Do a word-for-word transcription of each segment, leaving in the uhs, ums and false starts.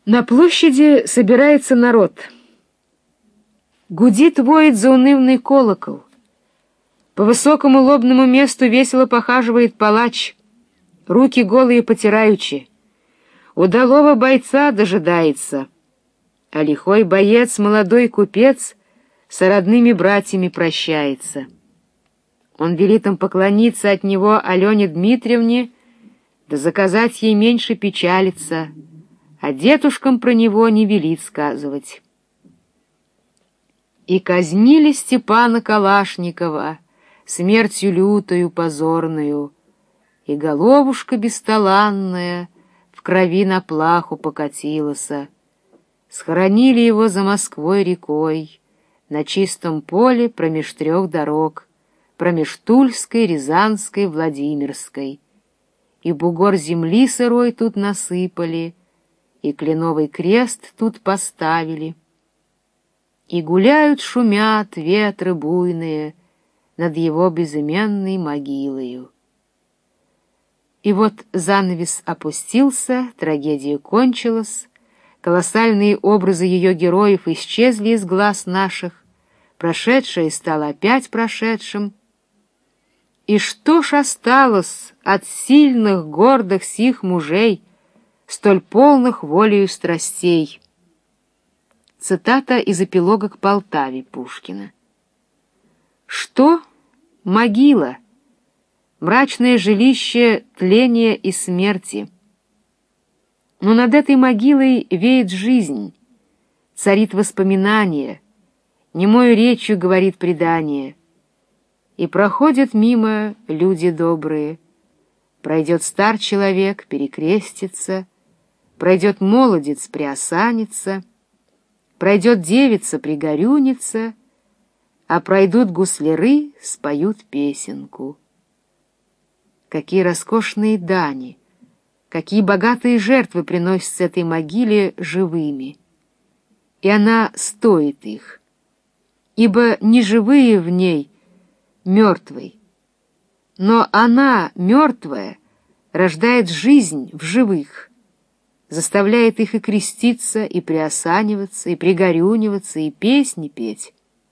На площади собирается народ. Гудит, воет заунывный колокол. По высокому лобному месту весело похаживает палач, руки голые потираючи. Удалого бойца дожидается, а лихой боец, молодой купец, с родными братьями прощается. Он велит им поклониться от него Алене Дмитриевне, да заказать ей меньше печалиться, а дедушкам про него не велит сказывать. И казнили Степана Калашникова смертью лютою позорную, и головушка бесталанная в крови на плаху покатилася. Схоронили его за Москвой рекой, на чистом поле промеж трех дорог, промеж Тульской, Рязанской, Владимирской. И бугор земли сырой тут насыпали, и кленовый крест тут поставили. И гуляют, шумят ветры буйные над его безыменной могилою. И вот занавес опустился, трагедия кончилась, колоссальные образы ее героев исчезли из глаз наших, прошедшее стало опять прошедшим. И что ж осталось от сильных, гордых сих мужей, столь полных волею страстей? Цитата из эпилога к Полтаве Пушкина. Что? Могила, мрачное жилище тления и смерти. Но над этой могилой веет жизнь, царит воспоминание, немою речью говорит предание. И проходят мимо люди добрые. Пройдет стар человек, перекрестится, пройдет молодец, приосанится, пройдет девица, пригорюнится, а пройдут гусляры, споют песенку. Какие роскошные дани, какие богатые жертвы приносятся этой могиле живыми. И она стоит их, ибо не живые в ней мертвой, но она, мертвая, рождает жизнь в живых, заставляет их и креститься, и приосаниваться, и пригорюниваться, и песни петь.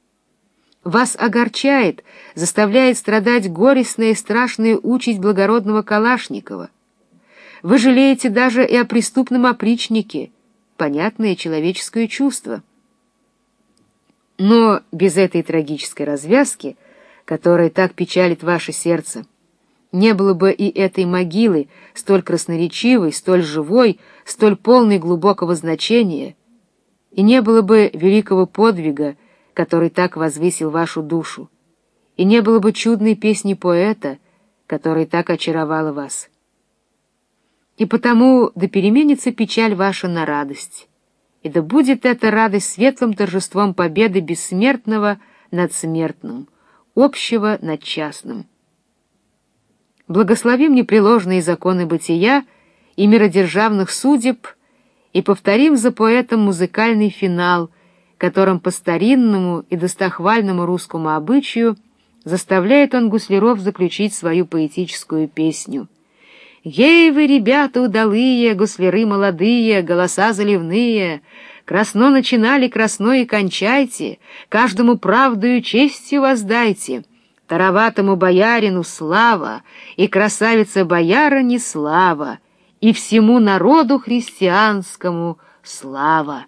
Вас огорчает, заставляет страдать горестная и страшная участь благородного Калашникова. Вы жалеете даже и о преступном опричнике, понятное человеческое чувство. Но без этой трагической развязки, которая так печалит ваше сердце, не было бы и этой могилы, столь красноречивой, столь живой, столь полной глубокого значения, и не было бы великого подвига, который так возвысил вашу душу, и не было бы чудной песни поэта, которая так очаровала вас. И потому да переменится печаль ваша на радость, и да будет эта радость светлым торжеством победы бессмертного над смертным, общего над частным. Благословим непреложные законы бытия и миродержавных судеб и повторим за поэтом музыкальный финал, которым по старинному и достохвальному русскому обычаю заставляет он гусляров заключить свою поэтическую песню. «Ей вы, ребята удалые, гусляры молодые, голоса заливные, красно начинали, красно и кончайте, каждому правдою честью воздайте, тароватому боярину слава, и красавице-боярине слава, и всему народу христианскому слава».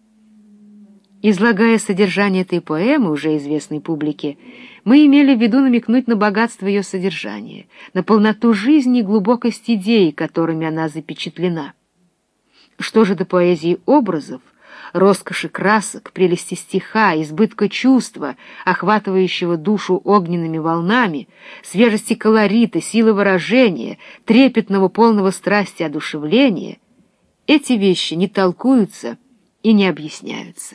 Излагая содержание этой поэмы, уже известной публике, мы имели в виду намекнуть на богатство ее содержания, на полноту жизни и глубокость идей, которыми она запечатлена. Что же до поэзии образов, роскоши красок, прелести стиха, избытка чувства, охватывающего душу огненными волнами, свежести колорита, силы выражения, трепетного полного страсти одушевления, эти вещи не толкуются и не объясняются.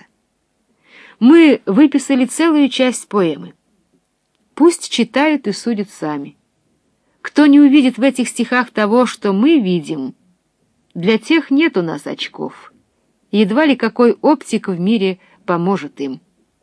Мы выписали целую часть поэмы. Пусть читают и судят сами. Кто не увидит в этих стихах того, что мы видим, для тех нет у нас очков. Едва ли какой оптик в мире поможет им.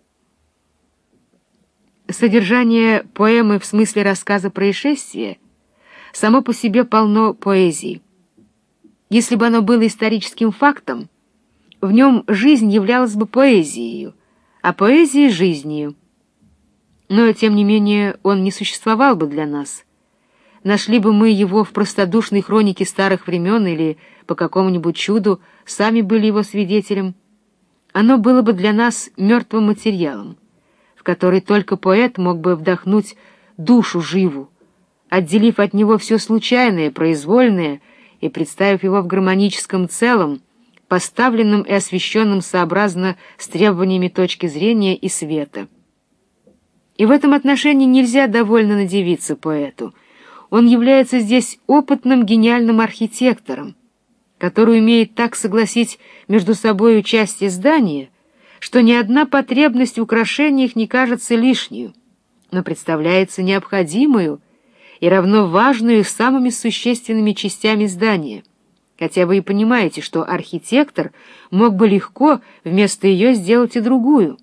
Содержание поэмы в смысле рассказа происшествия само по себе полно поэзии. Если бы оно было историческим фактом, В нем жизнь являлась бы поэзией, а поэзия — жизнью. Но, тем не менее, он не существовал бы для нас. Нашли бы мы его в простодушной хронике старых времен или по какому-нибудь чуду сами были его свидетелем. Оно было бы для нас мертвым материалом, в который только поэт мог бы вдохнуть душу живу, отделив от него все случайное, произвольное и представив его в гармоническом целом, поставленным и освещенным сообразно с требованиями точки зрения и света. И в этом отношении нельзя довольно надивиться поэту. Он является здесь опытным гениальным архитектором, который умеет так согласить между собой части здания, что ни одна потребность в украшениях не кажется лишнюю, но представляется необходимую и равно важную самыми существенными частями здания, хотя вы и понимаете, что архитектор мог бы легко вместо ее сделать и другую.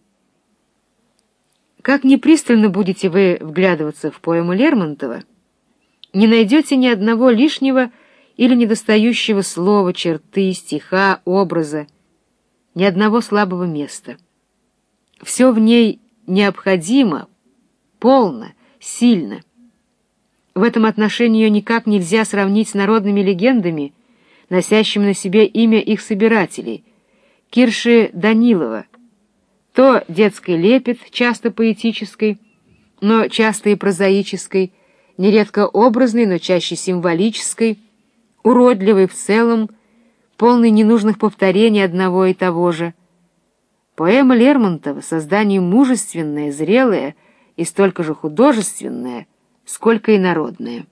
Как ни пристально будете вы вглядываться в поэму Лермонтова, не найдете ни одного лишнего или недостающего слова, черты, стиха, образа, ни одного слабого места. Все в ней необходимо, полно, сильно. В этом отношении ее никак нельзя сравнить с народными легендами, носящими на себе имя их собирателей, Кирши Данилова, то детской лепет, часто поэтической, но часто и прозаической, нередко образной, но чаще символической, уродливой в целом, полной ненужных повторений одного и того же. Поэма Лермонтова — создание мужественное, зрелое и столько же художественное, сколько и народное.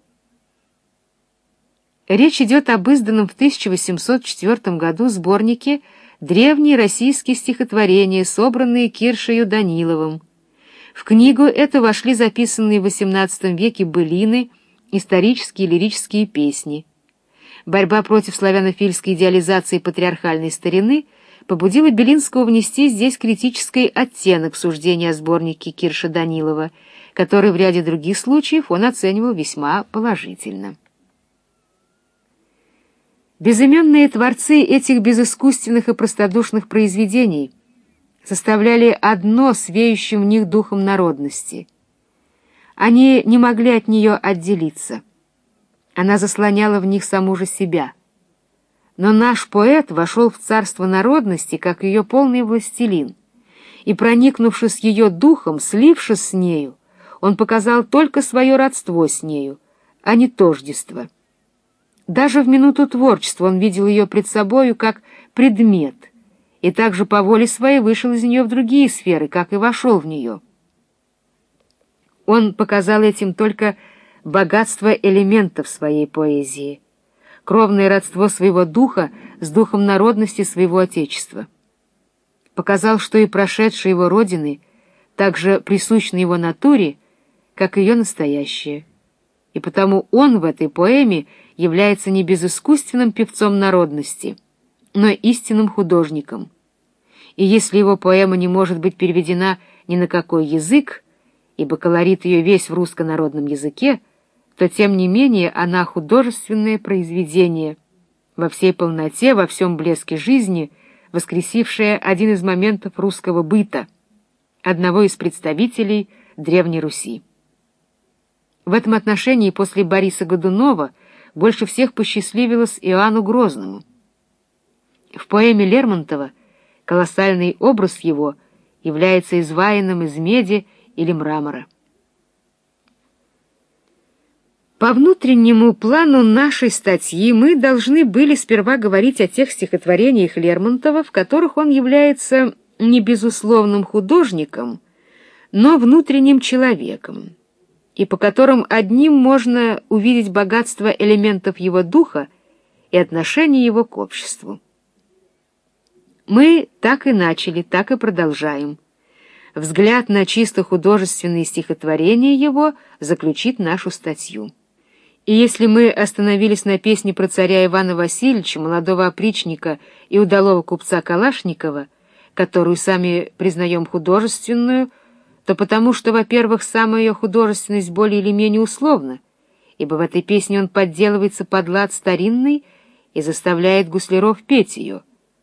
Речь идет об изданном в тысяча восемьсот четвёртом году сборнике «Древние российские стихотворения, собранные Киршею Даниловым». В книгу эту вошли записанные в восемнадцатом веке былины, исторические и лирические песни. Борьба против славянофильской идеализации патриархальной старины побудила Белинского внести здесь критический оттенок в суждение о сборнике Кирша Данилова, который в ряде других случаев он оценивал весьма положительно. Безыменные творцы этих безыскусственных и простодушных произведений составляли одно с веющим в них духом народности. Они не могли от нее отделиться. Она заслоняла в них саму же себя. Но наш поэт вошел в царство народности, как ее полный властелин, и, проникнувшись ее духом, слившись с нею, он показал только свое родство с нею, а не тождество. Даже в минуту творчества он видел ее пред собою как предмет, и также по воле своей вышел из нее в другие сферы, как и вошел в нее. Он показал этим только богатство элементов своей поэзии, кровное родство своего духа с духом народности своего Отечества. Показал, что и прошедшие его родины также присущны его натуре, как ее настоящее, и потому он в этой поэме является не безыскусственным певцом народности, но истинным художником. И если его поэма не может быть переведена ни на какой язык, ибо колорит ее весь в русско-народном языке, то тем не менее она художественное произведение, во всей полноте, во всем блеске жизни, воскресившее один из моментов русского быта, одного из представителей Древней Руси. В этом отношении после Бориса Годунова больше всех посчастливилось Иоанну Грозному. В поэме Лермонтова колоссальный образ его является изваянным из меди или мрамора. По внутреннему плану нашей статьи мы должны были сперва говорить о тех стихотворениях Лермонтова, в которых он является не безусловным художником, но внутренним человеком, и по которым одним можно увидеть богатство элементов его духа и отношение его к обществу. Мы так и начали, так и продолжаем. Взгляд на чисто художественные стихотворения его заключит нашу статью. И если мы остановились на песне про царя Ивана Васильевича, молодого опричника и удалого купца Калашникова, которую сами признаем художественную, то потому что, во-первых, самая ее художественность более или менее условна, ибо в этой песне он подделывается под лад старинный и заставляет гусляров петь ее.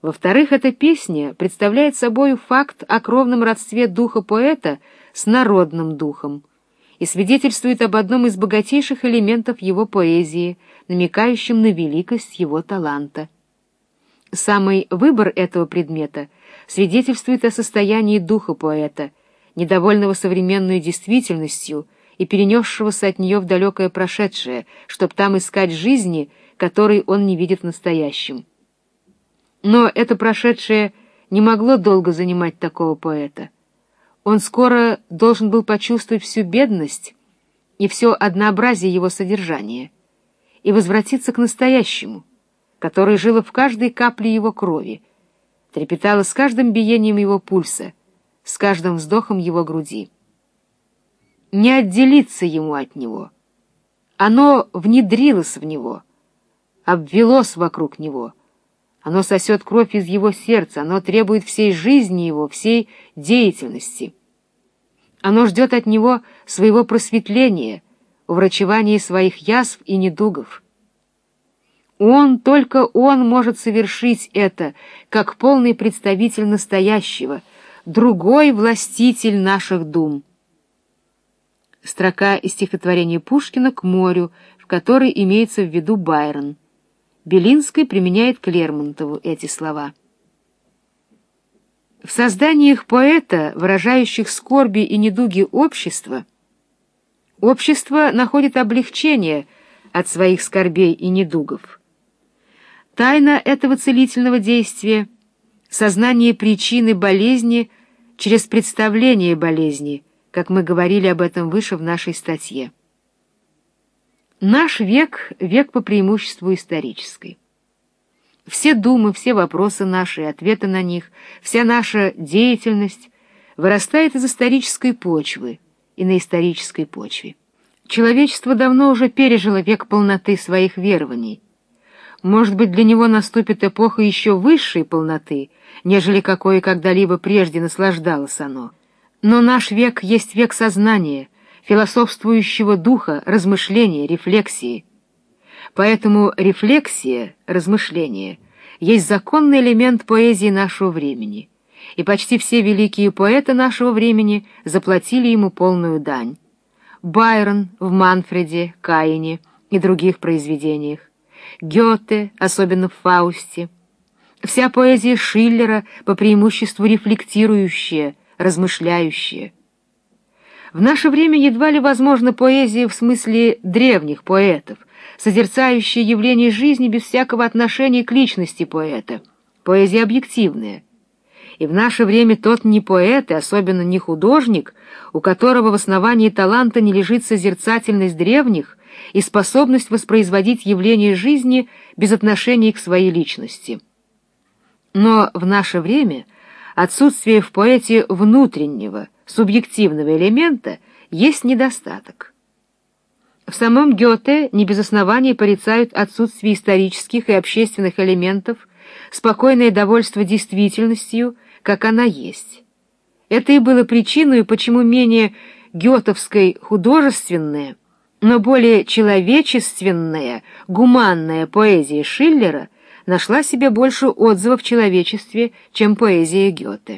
Во-вторых, эта песня представляет собой факт о кровном родстве духа поэта с народным духом и свидетельствует об одном из богатейших элементов его поэзии, намекающем на великость его таланта. Самый выбор этого предмета свидетельствует о состоянии духа поэта, недовольного современной действительностью и перенесшегося от нее в далекое прошедшее, чтоб там искать жизни, которой он не видит в настоящем. Но это прошедшее не могло долго занимать такого поэта. Он скоро должен был почувствовать всю бедность и все однообразие его содержания и возвратиться к настоящему, которое жило в каждой капле его крови, трепетало с каждым биением его пульса, с каждым вздохом его груди. Не отделиться ему от него. Оно внедрилось в него, обвелось вокруг него. Оно сосет кровь из его сердца, оно требует всей жизни его, всей деятельности. Оно ждет от него своего просветления, уврачевания своих язв и недугов. Он, только он может совершить это, как полный представитель настоящего, другой властитель наших дум. Строка из стихотворения Пушкина «К морю», в которой имеется в виду Байрон. Белинский применяет к Лермонтову эти слова. В созданиях поэта, выражающих скорби и недуги общества, общество находит облегчение от своих скорбей и недугов. Тайна этого целительного действия — сознание причины болезни через представление болезни, как мы говорили об этом выше в нашей статье. Наш век — век по преимуществу исторический. Все думы, все вопросы наши и ответы на них, вся наша деятельность вырастает из исторической почвы и на исторической почве. Человечество давно уже пережило век полноты своих верований. Может быть, для него наступит эпоха еще высшей полноты, нежели какой когда-либо прежде наслаждалось оно. Но наш век есть век сознания, философствующего духа, размышления, рефлексии. Поэтому рефлексия, размышление, есть законный элемент поэзии нашего времени, и почти все великие поэты нашего времени заплатили ему полную дань. Байрон в «Манфреде», «Каине» и других произведениях, Гёте, особенно в «Фаусте», вся поэзия Шиллера по преимуществу рефлектирующая, размышляющая. В наше время едва ли возможна поэзия в смысле древних поэтов, созерцающая явление жизни без всякого отношения к личности поэта, поэзия объективная. И в наше время тот не поэт, и особенно не художник, у которого в основании таланта не лежит созерцательность древних и способность воспроизводить явление жизни без отношения к своей личности. Но в наше время отсутствие в поэте внутреннего, субъективного элемента есть недостаток. В самом Гёте не без оснований порицают отсутствие исторических и общественных элементов, спокойное довольство действительностью, как она есть. Это и было причиной, почему менее гётовской художественная, но более человечественная, гуманная поэзия Шиллера нашла себе больше отзывов в человечестве, чем поэзия Гёте.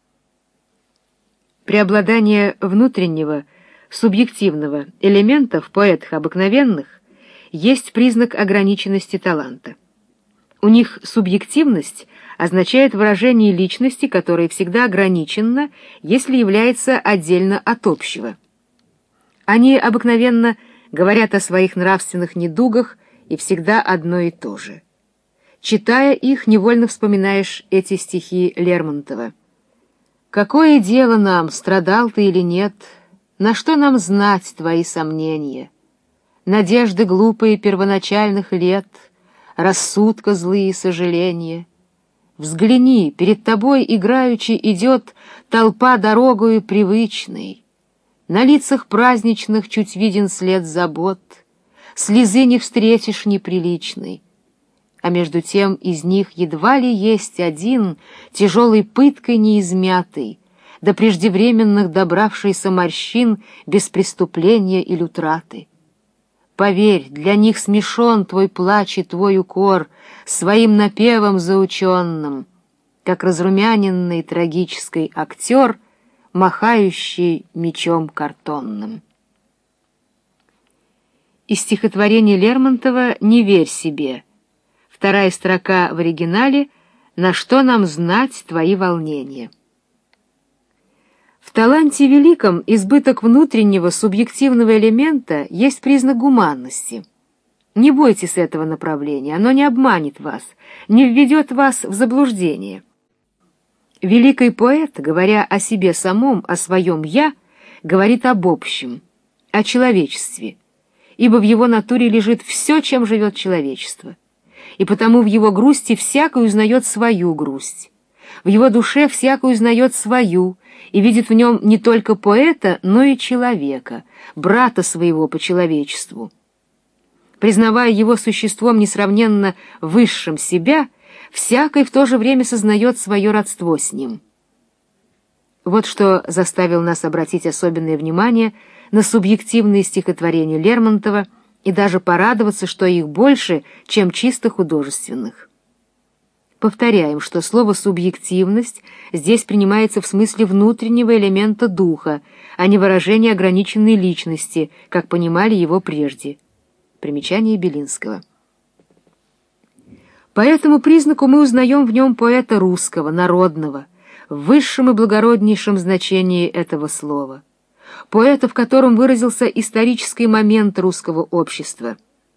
Преобладание внутреннего, субъективного элемента в поэтах обыкновенных есть признак ограниченности таланта. У них субъективность означает выражение личности, которое всегда ограничено, если является отдельно от общего. Они обыкновенно говорят о своих нравственных недугах и всегда одно и то же. Читая их, невольно вспоминаешь эти стихи Лермонтова. «Какое дело нам, страдал ты или нет, на что нам знать твои сомнения? Надежды глупые первоначальных лет, рассудка злые сожаления. Взгляни, перед тобой играючи идет толпа дорогою привычной. На лицах праздничных чуть виден след забот, слезы не встретишь неприличной. А между тем из них едва ли есть один, тяжелой пыткой неизмятый, до преждевременных добравшийся морщин без преступления или утраты. Поверь, для них смешон твой плач и твой укор своим напевом заученным, как разрумяненный трагический актер, махающий мечом картонным. Из стихотворения Лермонтова «Не верь себе». Вторая строка в оригинале «На что нам знать твои волнения». В таланте великом избыток внутреннего субъективного элемента есть признак гуманности. Не бойтесь этого направления, оно не обманет вас, не введет вас в заблуждение. Великий поэт, говоря о себе самом, о своем «я», говорит об общем, о человечестве, ибо в его натуре лежит все, чем живет человечество, и потому в его грусти всякий узнает свою грусть, в его душе всякий узнает свою, и видит в нем не только поэта, но и человека, брата своего по человечеству. Признавая его существом несравненно высшим себя, всякий в то же время сознает свое родство с ним. Вот что заставило нас обратить особенное внимание на субъективные стихотворения Лермонтова и даже порадоваться, что их больше, чем чисто художественных. Повторяем, что слово «субъективность» здесь принимается в смысле внутреннего элемента духа, а не выражение ограниченной личности, как понимали его прежде. Примечание Белинского. По этому признаку мы узнаем в нем поэта русского, народного, в высшем и благороднейшем значении этого слова, поэта, в котором выразился исторический момент русского общества.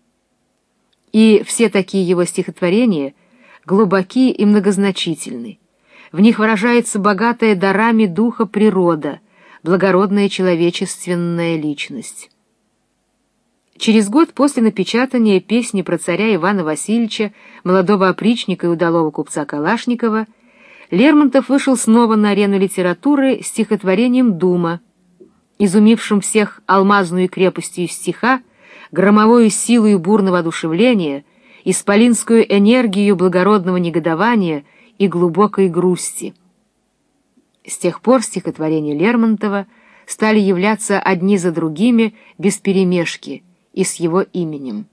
И все такие его стихотворения глубоки и многозначительны. В них выражается богатая дарами духа природа, благородная человечественная личность. Через год после напечатания песни про царя Ивана Васильевича, молодого опричника и удалого купца Калашникова, Лермонтов вышел снова на арену литературы стихотворением «Дума», изумившим всех алмазную крепостью стиха, громовою силою бурного одушевления, исполинскую энергию благородного негодования и глубокой грусти. С тех пор стихотворения Лермонтова стали являться одни за другими без перемешки и с его именем.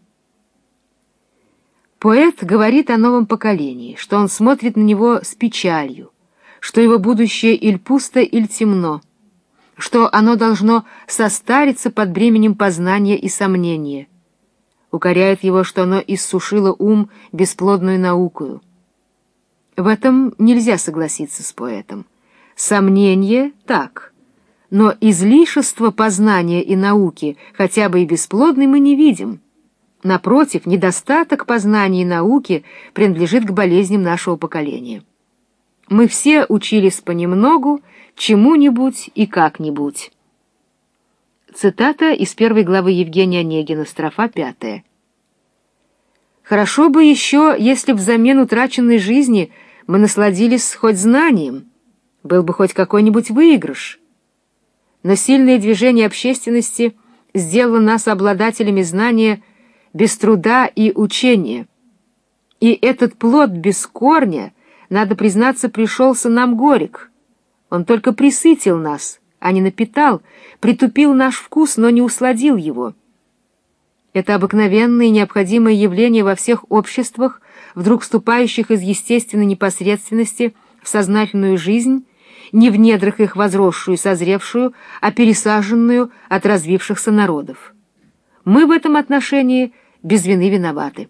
Поэт говорит о новом поколении, что он смотрит на него с печалью, что его будущее иль пусто, иль темно, что оно должно состариться под бременем познания и сомнения. Укоряет его, что оно иссушило ум бесплодную наукою. В этом нельзя согласиться с поэтом. Сомнение — так, но излишество познания и науки, хотя бы и бесплодной, мы не видим. Напротив, недостаток познания и науки принадлежит к болезням нашего поколения. Мы все учились понемногу, чему-нибудь и как-нибудь. Цитата из первой главы Евгения Онегина, строфа пятая. «Хорошо бы еще, если взамен утраченной жизни мы насладились хоть знанием, был бы хоть какой-нибудь выигрыш. Но сильное движение общественности сделало нас обладателями знания без труда и учения. И этот плод без корня, надо признаться, пришелся нам горек. Он только присытил нас, а не напитал, притупил наш вкус, но не усладил его. Это обыкновенное и необходимое явление во всех обществах, вдруг вступающих из естественной непосредственности в сознательную жизнь, не в недрах их возросшую и созревшую, а пересаженную от развившихся народов. Мы в этом отношении без вины виноваты.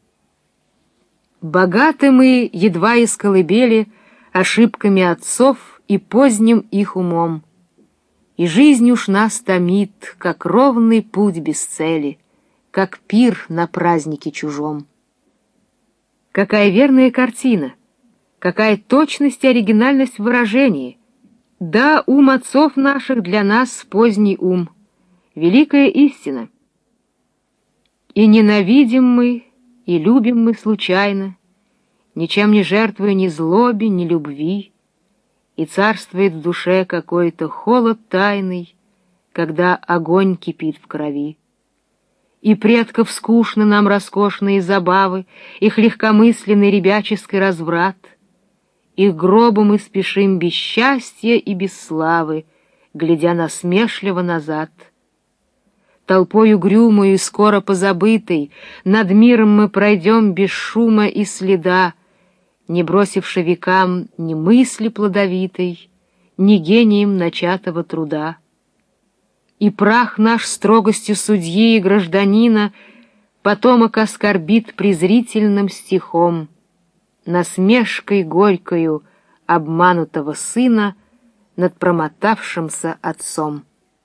Богаты мы, едва из колыбели, ошибками отцов и поздним их умом. И жизнь уж нас томит, как ровный путь без цели, как пир на празднике чужом. Какая верная картина! Какая точность и оригинальность в выражении! Да, ум отцов наших для нас поздний ум. Великая истина. И ненавидим мы, и любим мы случайно, ничем не жертвуя ни злобе, ни любви, и царствует в душе какой-то холод тайный, когда огонь кипит в крови. И предков скучно нам роскошные забавы, их легкомысленный ребяческий разврат. Их гробу мы спешим без счастья и без славы, глядя насмешливо назад. Толпой угрюмою и скоро позабытой над миром мы пройдем без шума и следа, не бросивши векам ни мысли плодовитой, ни гением начатого труда. И прах наш строгостью судьи и гражданина потомок оскорбит презрительным стихом, насмешкой горькою обманутого сына над промотавшимся отцом.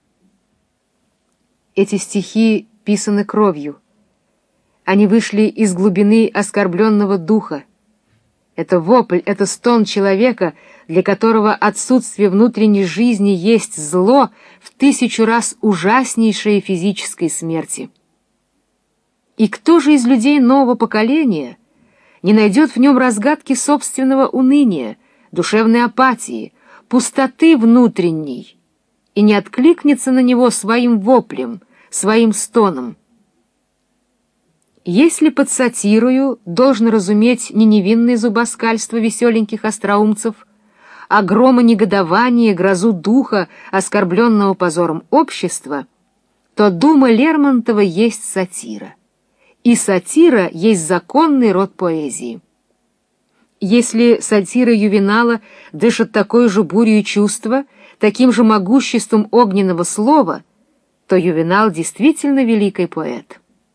Эти стихи писаны кровью. Они вышли из глубины оскорбленного духа. Это вопль, это стон человека, для которого отсутствие внутренней жизни есть зло в тысячу раз ужаснейшее физической смерти. И кто же из людей нового поколения не найдет в нем разгадки собственного уныния, душевной апатии, пустоты внутренней, и не откликнется на него своим воплем, своим стоном? Если под сатирою должен разуметь не невинное зубоскальство веселеньких остроумцев, а грома негодования, грозу духа, оскорбленного позором общества, то дума Лермонтова есть сатира. И сатира есть законный род поэзии. Если сатира Ювенала дышит такой же бурей чувства, таким же могуществом огненного слова, то Ювенал действительно великий поэт.